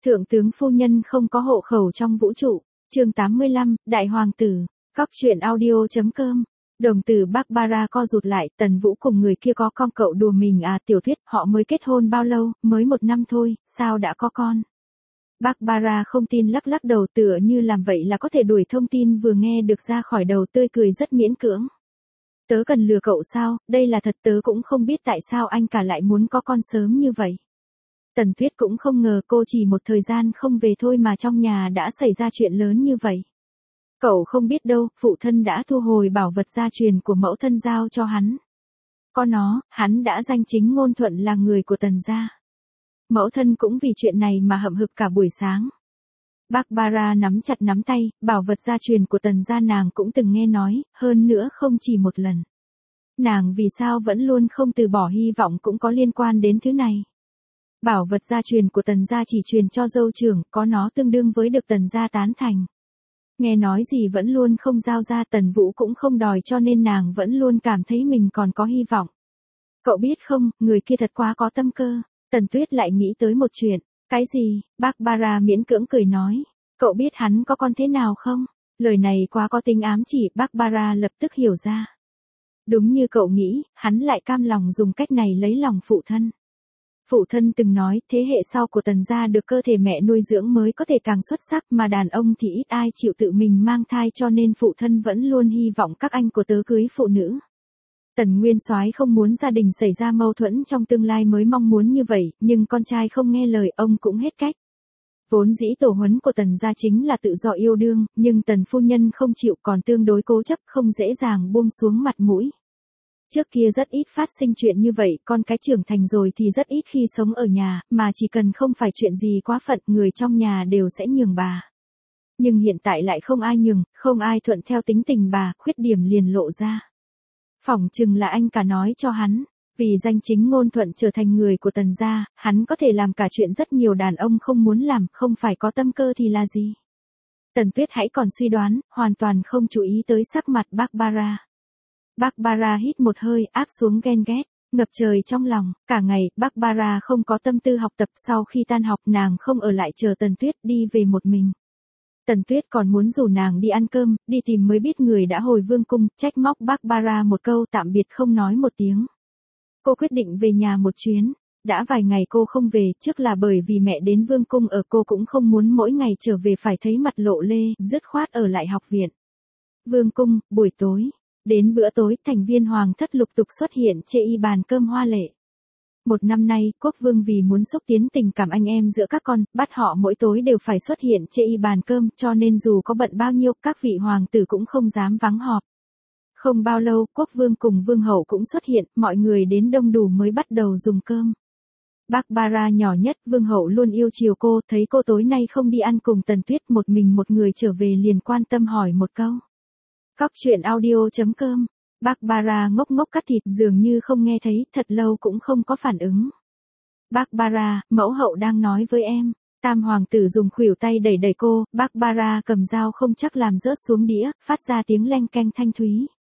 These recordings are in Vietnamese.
Thượng tướng phu nhân không có hộ khẩu trong vũ trụ. Chương 85, Đại hoàng tử. Góc truyện audio.com. Đồng tử Barbara co rụt lại, Tần Vũ cùng người kia có con cậu đùa mình à? Tiểu Thuyết, họ mới kết hôn bao lâu, mới 1 năm thôi, sao đã có con? Barbara không tin lắc lắc đầu, tựa như làm vậy là có thể đuổi thông tin vừa nghe được ra khỏi đầu, tươi cười rất miễn cưỡng. Tớ cần lừa cậu sao, đây là thật, tớ cũng không biết tại sao anh cả lại muốn có con sớm như vậy. Tần Tuyết cũng không ngờ cô chỉ một thời gian không về thôi mà trong nhà đã xảy ra chuyện lớn như vậy. Cậu không biết đâu, phụ thân đã thu hồi bảo vật gia truyền của mẫu thân giao cho hắn. Có nó, hắn đã danh chính ngôn thuận là người của Tần gia. Mẫu thân cũng vì chuyện này mà hậm hực cả buổi sáng. Barbara nắm chặt nắm tay, bảo vật gia truyền của Tần gia nàng cũng từng nghe nói, hơn nữa không chỉ một lần. Nàng vì sao vẫn luôn không từ bỏ hy vọng cũng có liên quan đến thứ này. Bảo vật gia truyền của Tần gia chỉ truyền cho dâu trưởng, có nó tương đương với được Tần gia tán thành. Nghe nói gì vẫn luôn không giao ra, Tần Vũ cũng không đòi, cho nên nàng vẫn luôn cảm thấy mình còn có hy vọng. Cậu biết không, người kia thật quá có tâm cơ. Tần Tuyết lại nghĩ tới một chuyện. Cái gì? Barbara miễn cưỡng cười nói. Cậu biết hắn có con thế nào không? Lời này quá có tính ám chỉ, Barbara lập tức hiểu ra. Đúng như cậu nghĩ, hắn lại cam lòng dùng cách này lấy lòng phụ thân. Phụ thân từng nói, thế hệ sau của Tần gia được cơ thể mẹ nuôi dưỡng mới có thể càng xuất sắc, mà đàn ông thì ít ai chịu tự mình mang thai, cho nên phụ thân vẫn luôn hy vọng các anh của tớ cưới phụ nữ. Tần Nguyên Soái không muốn gia đình xảy ra mâu thuẫn trong tương lai mới mong muốn như vậy, nhưng con trai không nghe lời, ông cũng hết cách. Vốn dĩ tổ huấn của Tần gia chính là tự do yêu đương, nhưng Tần phu nhân không chịu, còn tương đối cố chấp, không dễ dàng buông xuống mặt mũi. Trước kia rất ít phát sinh chuyện như vậy, con cái trưởng thành rồi thì rất ít khi sống ở nhà, mà chỉ cần không phải chuyện gì quá phận, người trong nhà đều sẽ nhường bà. Nhưng hiện tại lại không ai nhường, không ai thuận theo tính tình bà, khuyết điểm liền lộ ra. Phỏng chừng là anh cả nói cho hắn, vì danh chính ngôn thuận trở thành người của Tần gia, hắn có thể làm cả chuyện rất nhiều đàn ông không muốn làm, không phải có tâm cơ thì là gì. Tần Tuyết hãy còn suy đoán, hoàn toàn không chú ý tới sắc mặt Barbara. Barbara hít một hơi, áp xuống ghen ghét, ngập trời trong lòng. Cả ngày, Barbara không có tâm tư học tập, sau khi tan học nàng không ở lại chờ Tần Tuyết, đi về một mình. Tần Tuyết còn muốn rủ nàng đi ăn cơm, đi tìm mới biết người đã hồi vương cung, trách móc Barbara một câu, tạm biệt không nói một tiếng. Cô quyết định về nhà một chuyến. Đã vài ngày cô không về, trước là bởi vì mẹ đến vương cung ở, cô cũng không muốn mỗi ngày trở về phải thấy mặt lộ lê, dứt khoát ở lại học viện. Vương cung, buổi tối. Đến bữa tối, thành viên hoàng thất lục tục xuất hiện chê y bàn cơm hoa lệ. Một năm nay, quốc vương vì muốn xúc tiến tình cảm anh em giữa các con, bắt họ mỗi tối đều phải xuất hiện chê y bàn cơm, cho nên dù có bận bao nhiêu, các vị hoàng tử cũng không dám vắng họp. Không bao lâu, quốc vương cùng vương hậu cũng xuất hiện, mọi người đến đông đủ mới bắt đầu dùng cơm. Barbara nhỏ nhất, vương hậu luôn yêu chiều cô, thấy cô tối nay không đi ăn cùng Tần Tuyết, một mình một người trở về liền quan tâm hỏi một câu. Góc truyện audio.com. Barbara ngốc ngốc cắt thịt, dường như không nghe thấy, thật lâu cũng không có phản ứng. Barbara, mẫu hậu đang nói với em. Tam hoàng tử dùng khuỷu tay đẩy đẩy cô, Barbara cầm dao không chắc làm rớt xuống đĩa, phát ra tiếng leng keng thanh thúy.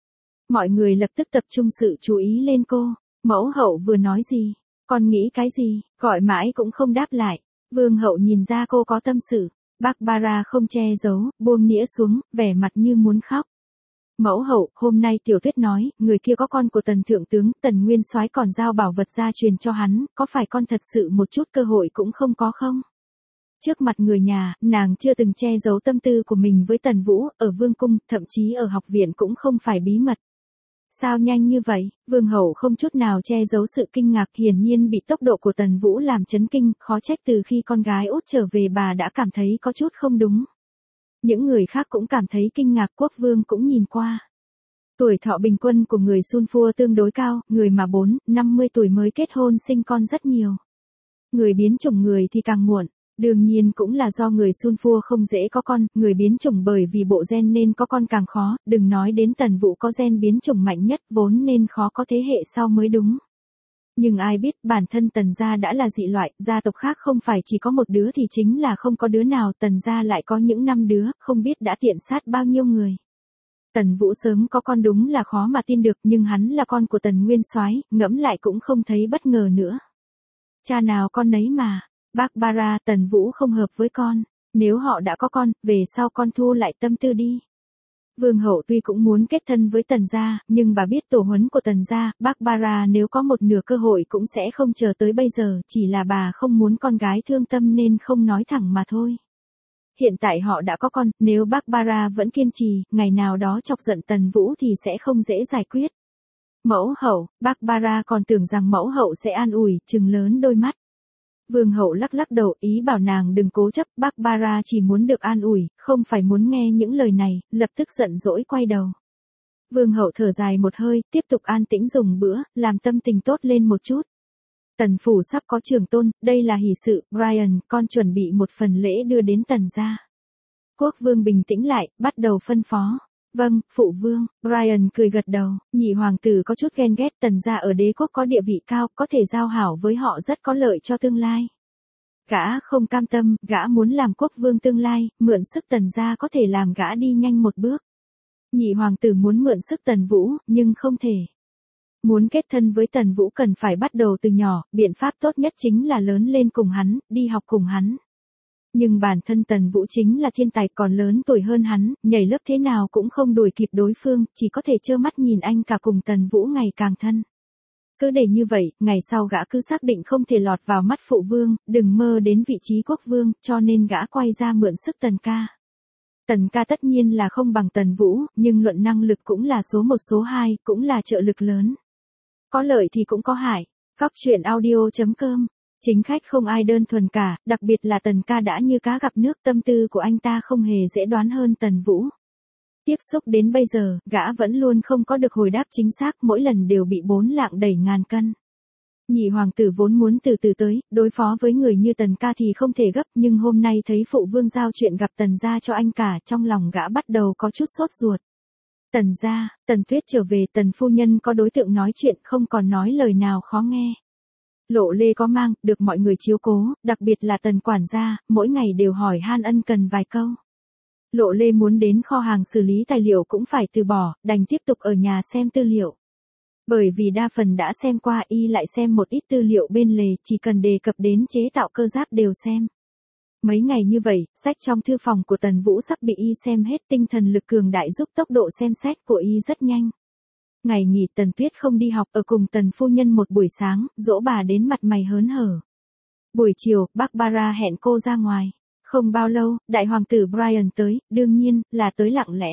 Mọi người lập tức tập trung sự chú ý lên cô. Mẫu hậu vừa nói gì? Con nghĩ cái gì? Gọi mãi cũng không đáp lại. Vương hậu nhìn ra cô có tâm sự. Barbara không che giấu, buông nĩa xuống, vẻ mặt như muốn khóc. Mẫu hậu, hôm nay Tiểu Tuyết nói, người kia có con của Tần thượng tướng, Tần Nguyên Soái còn giao bảo vật gia truyền cho hắn, có phải con thật sự một chút cơ hội cũng không có không? Trước mặt người nhà, nàng chưa từng che giấu tâm tư của mình với Tần Vũ, ở vương cung, thậm chí ở học viện cũng không phải bí mật. Sao nhanh như vậy? Vương hậu không chút nào che giấu sự kinh ngạc, hiển nhiên bị tốc độ của Tần Vũ làm chấn kinh, khó trách từ khi con gái út trở về bà đã cảm thấy có chút không đúng. Những người khác cũng cảm thấy kinh ngạc, quốc vương cũng nhìn qua. Tuổi thọ bình quân của người Sun Phua tương đối cao, người mà 40-50 tuổi mới kết hôn sinh con rất nhiều. Người biến chủng người thì càng muộn. Đương nhiên cũng là do người Sun Phua không dễ có con, người biến chủng bởi vì bộ gen nên có con càng khó, đừng nói đến Tần Vũ có gen biến chủng mạnh nhất vốn nên khó có thế hệ sau mới đúng. Nhưng ai biết bản thân Tần gia đã là dị loại, gia tộc khác không phải chỉ có một đứa thì chính là không có đứa nào, Tần gia lại có những 5 đứa, không biết đã tiện sát bao nhiêu người. Tần Vũ sớm có con đúng là khó mà tin được, nhưng hắn là con của Tần Nguyên Soái, ngẫm lại cũng không thấy bất ngờ nữa. Cha nào con nấy mà, Barbara, Tần Vũ không hợp với con. Nếu họ đã có con, về sau con thu lại tâm tư đi. Vương hậu tuy cũng muốn kết thân với Tần gia, nhưng bà biết tổ huấn của Tần gia, Barbara nếu có một nửa cơ hội cũng sẽ không chờ tới bây giờ, chỉ là bà không muốn con gái thương tâm nên không nói thẳng mà thôi. Hiện tại họ đã có con, nếu Barbara vẫn kiên trì, ngày nào đó chọc giận Tần Vũ thì sẽ không dễ giải quyết. Mẫu hậu, Barbara còn tưởng rằng mẫu hậu sẽ an ủi, trừng lớn đôi mắt. Vương hậu lắc lắc đầu, ý bảo nàng đừng cố chấp, Barbara chỉ muốn được an ủi, không phải muốn nghe những lời này, lập tức giận dỗi quay đầu. Vương hậu thở dài một hơi, tiếp tục an tĩnh dùng bữa, làm tâm tình tốt lên một chút. Tần phủ sắp có trưởng tôn, đây là hỷ sự, Brian, con chuẩn bị một phần lễ đưa đến Tần gia. Quốc vương bình tĩnh lại, bắt đầu phân phó. Vâng, phụ vương, Brian cười gật đầu, nhị hoàng tử có chút ghen ghét Tần gia ở đế quốc có địa vị cao, có thể giao hảo với họ rất có lợi cho tương lai. Gã không cam tâm, gã muốn làm quốc vương tương lai, mượn sức Tần gia có thể làm gã đi nhanh một bước. Nhị hoàng tử muốn mượn sức Tần Vũ, nhưng không thể. Muốn kết thân với Tần Vũ cần phải bắt đầu từ nhỏ, biện pháp tốt nhất chính là lớn lên cùng hắn, đi học cùng hắn. Nhưng bản thân Tần Vũ chính là thiên tài còn lớn tuổi hơn hắn, nhảy lớp thế nào cũng không đuổi kịp đối phương, chỉ có thể trơ mắt nhìn anh cả cùng Tần Vũ ngày càng thân. Cứ để như vậy, ngày sau gã cứ xác định không thể lọt vào mắt phụ vương, đừng mơ đến vị trí quốc vương, cho nên gã quay ra mượn sức Tần ca. Tần ca tất nhiên là không bằng Tần Vũ, nhưng luận năng lực cũng là số 1 số 2, cũng là trợ lực lớn. Có lợi thì cũng có hại. Góc truyện audio.com. Chính khách không ai đơn thuần cả, đặc biệt là Tần ca đã như cá gặp nước, tâm tư của anh ta không hề dễ đoán hơn Tần Vũ. Tiếp xúc đến bây giờ, gã vẫn luôn không có được hồi đáp chính xác, mỗi lần đều bị 4 lạng đẩy ngàn cân. Nhị hoàng tử vốn muốn từ từ tới, đối phó với người như Tần ca thì không thể gấp, nhưng hôm nay thấy phụ vương giao chuyện gặp Tần gia cho anh cả, trong lòng gã bắt đầu có chút sốt ruột. Tần gia, Tần Tuyết trở về, Tần phu nhân có đối tượng nói chuyện, không còn nói lời nào khó nghe. Lộ Lê có mang, được mọi người chiếu cố, đặc biệt là Tần quản gia, mỗi ngày đều hỏi han ân cần vài câu. Lộ Lê muốn đến kho hàng xử lý tài liệu cũng phải từ bỏ, đành tiếp tục ở nhà xem tư liệu. Bởi vì đa phần đã xem qua, y lại xem một ít tư liệu bên lề, chỉ cần đề cập đến chế tạo cơ giáp đều xem. Mấy ngày như vậy, sách trong thư phòng của Tần Vũ sắp bị y xem hết, tinh thần lực cường đại giúp tốc độ xem xét của y rất nhanh. Ngày nghỉ Tần Tuyết không đi học, ở cùng Tần phu nhân một buổi sáng, dỗ bà đến mặt mày hớn hở. Buổi chiều, Barbara hẹn cô ra ngoài. Không bao lâu, đại hoàng tử Brian tới, đương nhiên, là tới lặng lẽ.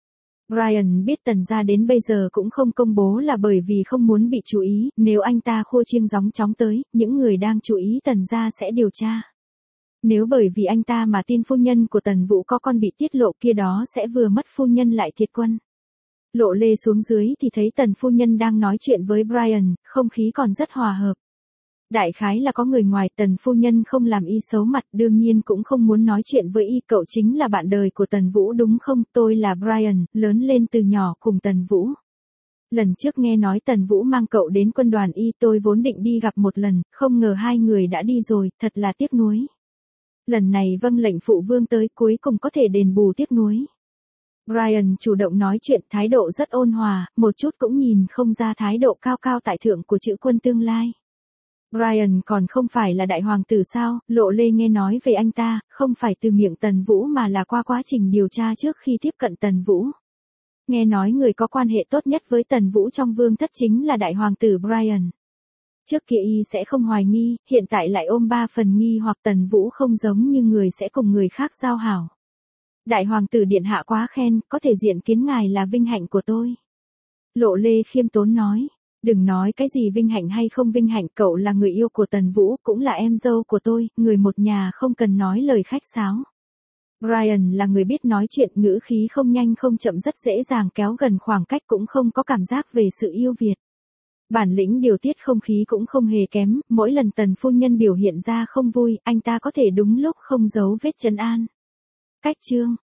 Brian biết Tần gia đến bây giờ cũng không công bố là bởi vì không muốn bị chú ý, nếu anh ta khua chiêng gióng chóng tới, những người đang chú ý Tần gia sẽ điều tra. Nếu bởi vì anh ta mà tin phu nhân của Tần Vũ có con bị tiết lộ kia đó sẽ vừa mất phu nhân lại thiệt quân. Lộ Lê xuống dưới thì thấy Tần phu nhân đang nói chuyện với Brian, không khí còn rất hòa hợp. Đại khái là có người ngoài, Tần phu nhân không làm y xấu mặt, đương nhiên cũng không muốn nói chuyện với y, cậu chính là bạn đời của Tần Vũ đúng không? Tôi là Brian, lớn lên từ nhỏ cùng Tần Vũ. Lần trước nghe nói Tần Vũ mang cậu đến quân đoàn y, tôi vốn định đi gặp một lần, không ngờ hai người đã đi rồi, thật là tiếc nuối. Lần này vâng lệnh phụ vương tới, cuối cùng có thể đền bù tiếc nuối. Brian chủ động nói chuyện, thái độ rất ôn hòa, một chút cũng nhìn không ra thái độ cao cao tại thượng của chữ quân tương lai. Brian còn không phải là đại hoàng tử sao? Lộ Lê nghe nói về anh ta, không phải từ miệng Tần Vũ mà là qua quá trình điều tra trước khi tiếp cận Tần Vũ. Nghe nói người có quan hệ tốt nhất với Tần Vũ trong vương thất chính là đại hoàng tử Brian. Trước kia y sẽ không hoài nghi, hiện tại lại ôm 3 phần nghi hoặc Tần Vũ không giống như người sẽ cùng người khác giao hảo. Đại hoàng tử điện hạ quá khen, có thể diện kiến ngài là vinh hạnh của tôi. Lộ Lê khiêm tốn nói, đừng nói cái gì vinh hạnh hay không vinh hạnh, cậu là người yêu của Tần Vũ, cũng là em dâu của tôi, người một nhà không cần nói lời khách sáo. Brian là người biết nói chuyện, ngữ khí không nhanh không chậm, rất dễ dàng kéo gần khoảng cách, cũng không có cảm giác về sự yêu Việt. Bản lĩnh điều tiết không khí cũng không hề kém, mỗi lần Tần phu nhân biểu hiện ra không vui, anh ta có thể đúng lúc không giấu vết trấn an. Cách chương